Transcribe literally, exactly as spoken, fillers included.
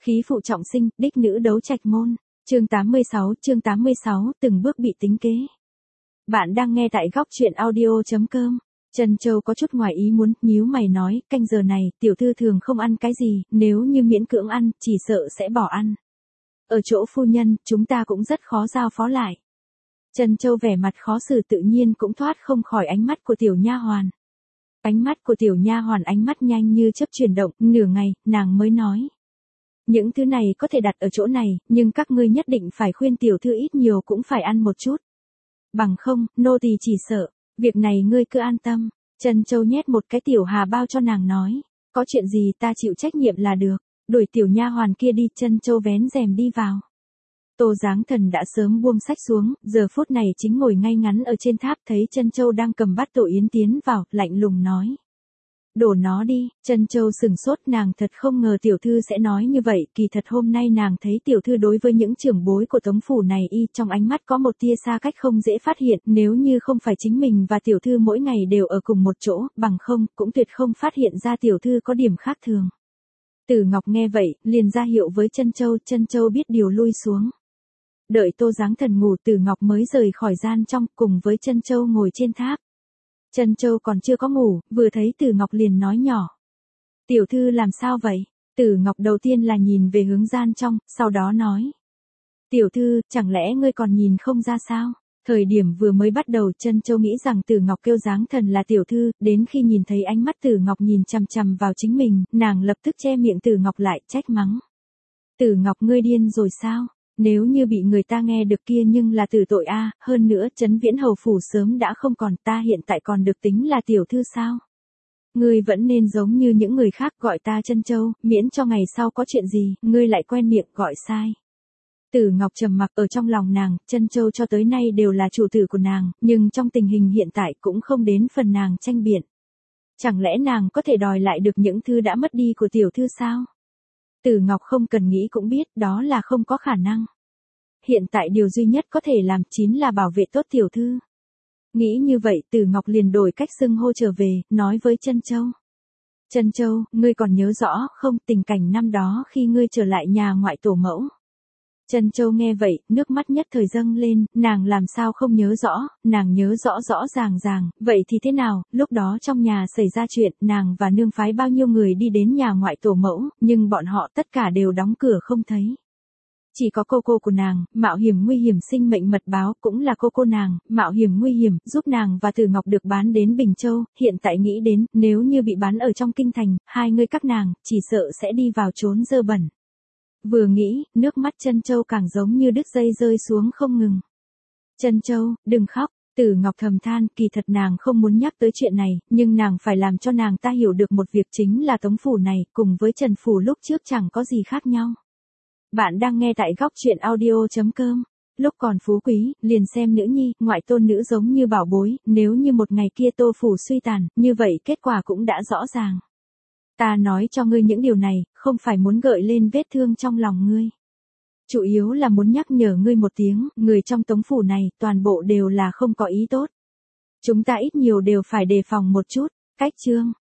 Khí phụ trọng sinh, đích nữ đấu trạch môn. Chương tám mươi sáu, chương tám mươi sáu, từng bước bị tính kế. Bạn đang nghe tại góc truyện audio chấm com. Trân Châu có chút ngoài ý muốn, nhíu mày nói, canh giờ này, tiểu thư thường không ăn cái gì, nếu như miễn cưỡng ăn, chỉ sợ sẽ bỏ ăn. Ở chỗ phu nhân, chúng ta cũng rất khó giao phó lại. Trân Châu vẻ mặt khó xử tự nhiên cũng thoát không khỏi ánh mắt của tiểu nha hoàn. Ánh mắt của tiểu nha hoàn ánh mắt nhanh như chớp chuyển động, nửa ngày, nàng mới nói. Những thứ này có thể đặt ở chỗ này, nhưng các ngươi nhất định phải khuyên tiểu thư ít nhiều cũng phải ăn một chút. Bằng không, nô tỳ chỉ sợ, việc này ngươi cứ an tâm. Trân Châu nhét một cái tiểu hà bao cho nàng nói, có chuyện gì ta chịu trách nhiệm là được. Đuổi tiểu nha hoàn kia đi, Trân Châu vén rèm đi vào. Tô Giáng Thần đã sớm buông sách xuống, giờ phút này chính ngồi ngay ngắn ở trên tháp, thấy Trân Châu đang cầm bát tổ yến tiến vào, lạnh lùng nói. Đổ nó đi. Trân Châu sừng sốt, nàng thật không ngờ tiểu thư sẽ nói như vậy, kỳ thật hôm nay nàng thấy tiểu thư đối với những trưởng bối của tống phủ này y trong ánh mắt có một tia xa cách không dễ phát hiện, nếu như không phải chính mình và tiểu thư mỗi ngày đều ở cùng một chỗ, bằng không, cũng tuyệt không phát hiện ra tiểu thư có điểm khác thường. Tử Ngọc nghe vậy, liền ra hiệu với Trân Châu, Trân Châu biết điều lui xuống. Đợi Tô Giáng Thần ngủ, Tử Ngọc mới rời khỏi gian trong, cùng với Trân Châu ngồi trên tháp. Trân Châu còn chưa có ngủ, vừa thấy Tử Ngọc liền nói nhỏ. Tiểu thư làm sao vậy? Tử Ngọc đầu tiên là nhìn về hướng gian trong, sau đó nói. Tiểu thư, chẳng lẽ ngươi còn nhìn không ra sao? Thời điểm vừa mới bắt đầu Trân Châu nghĩ rằng Tử Ngọc kêu Giáng Thần là tiểu thư, đến khi nhìn thấy ánh mắt Tử Ngọc nhìn chằm chằm vào chính mình, nàng lập tức che miệng Tử Ngọc lại, trách mắng. Tử Ngọc ngươi điên rồi sao? Nếu như bị người ta nghe được kia nhưng là tử tội a, hơn nữa Trấn Viễn hầu phủ sớm đã không còn, ta hiện tại còn được tính là tiểu thư sao? Ngươi vẫn nên giống như những người khác gọi ta Trân Châu, miễn cho ngày sau có chuyện gì, ngươi lại quen miệng gọi sai. Tử Ngọc trầm mặc, ở trong lòng nàng, Trân Châu cho tới nay đều là chủ tử của nàng, nhưng trong tình hình hiện tại cũng không đến phần nàng tranh biện. Chẳng lẽ nàng có thể đòi lại được những thứ đã mất đi của tiểu thư sao? Tử Ngọc không cần nghĩ cũng biết đó là không có khả năng. Hiện tại điều duy nhất có thể làm chính là bảo vệ tốt tiểu thư. Nghĩ như vậy Tử Ngọc liền đổi cách xưng hô trở về, nói với Trân Châu. Trân Châu, ngươi còn nhớ rõ không tình cảnh năm đó khi ngươi trở lại nhà ngoại tổ mẫu? Trân Châu nghe vậy, nước mắt nhất thời dâng lên, nàng làm sao không nhớ rõ, nàng nhớ rõ rõ ràng ràng, vậy thì thế nào, lúc đó trong nhà xảy ra chuyện, nàng và nương phái bao nhiêu người đi đến nhà ngoại tổ mẫu, nhưng bọn họ tất cả đều đóng cửa không thấy. Chỉ có cô cô của nàng, mạo hiểm nguy hiểm sinh mệnh mật báo, cũng là cô cô nàng, mạo hiểm nguy hiểm, giúp nàng và Tử Ngọc được bán đến Bình Châu, hiện tại nghĩ đến, nếu như bị bán ở trong kinh thành, hai người các nàng, chỉ sợ sẽ đi vào chốn dơ bẩn. Vừa nghĩ, nước mắt Trân Châu càng giống như đứt dây rơi xuống không ngừng. Trân Châu, đừng khóc. Tử Ngọc thầm than, kỳ thật nàng không muốn nhắc tới chuyện này, nhưng nàng phải làm cho nàng ta hiểu được một việc chính là tống phủ này, cùng với Trần phủ lúc trước chẳng có gì khác nhau. Bạn đang nghe tại góc truyện audio chấm com. Lúc còn phú quý, liền xem nữ nhi, ngoại tôn nữ giống như bảo bối, nếu như một ngày kia Tô phủ suy tàn, như vậy kết quả cũng đã rõ ràng. Ta nói cho ngươi những điều này, không phải muốn gợi lên vết thương trong lòng ngươi. Chủ yếu là muốn nhắc nhở ngươi một tiếng, người trong tống phủ này, toàn bộ đều là không có ý tốt. Chúng ta ít nhiều đều phải đề phòng một chút. Cách chương.